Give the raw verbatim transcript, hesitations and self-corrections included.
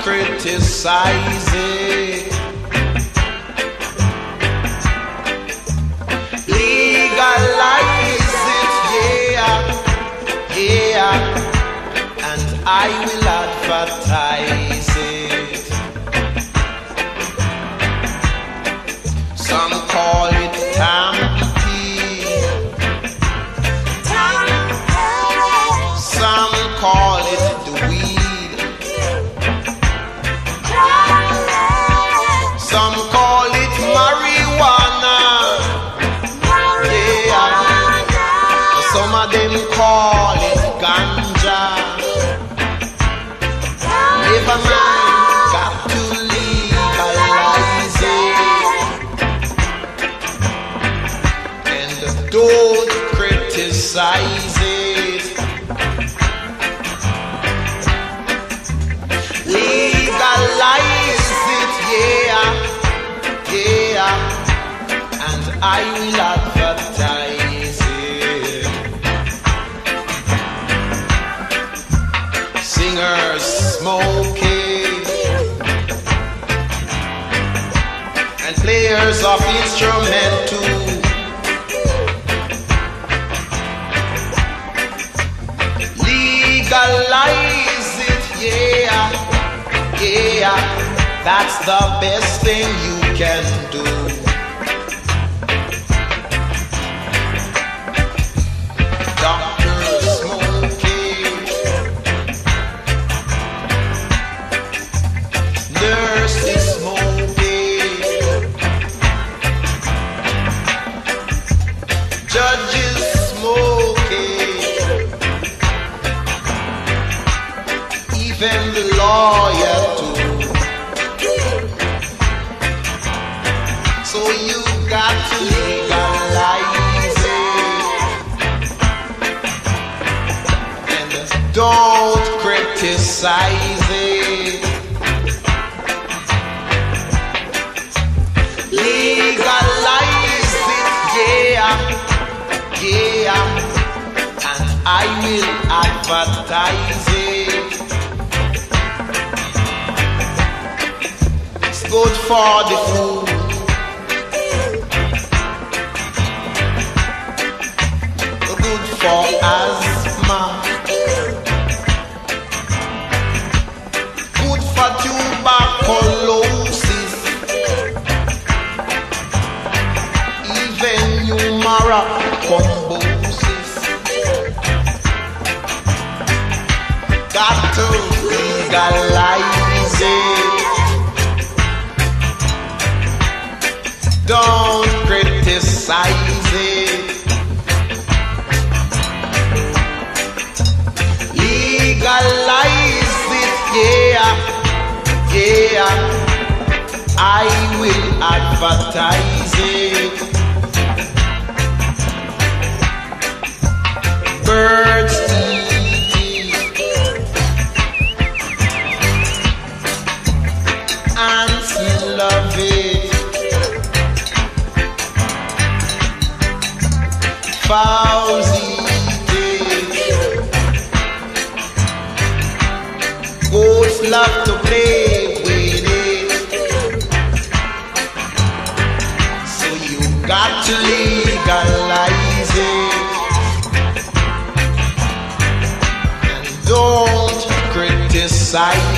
criticize it. Legalize it, yeah, yeah, and I will advertise it. Some call it tampy, some call it the weed, some call it marijuana, yeah, some of them call it ganja. Never mind, got to legalize it, and don't criticize it. Legalize it, yeah, yeah, and I will advertise it. Singers smoke it, and players of instrument too. Legalize it, yeah, yeah, that's the best thing you can do. Doctors smoke it, nurses smoke it, judges smoke it, even the lawyer too. So you got to legalize it, and don't criticize it. Legalize it, yeah, yeah, and I will advertise it. It's good for the food, good for asthma, good for tuberculosis, even humora combosis. Got to legalize it, don't criticize it. Legalize it, yeah, yeah, I will advertise it. Birds eat it, ants love it, fowls eat it, goats love to play with it. So you got to legalize it, and don't criticize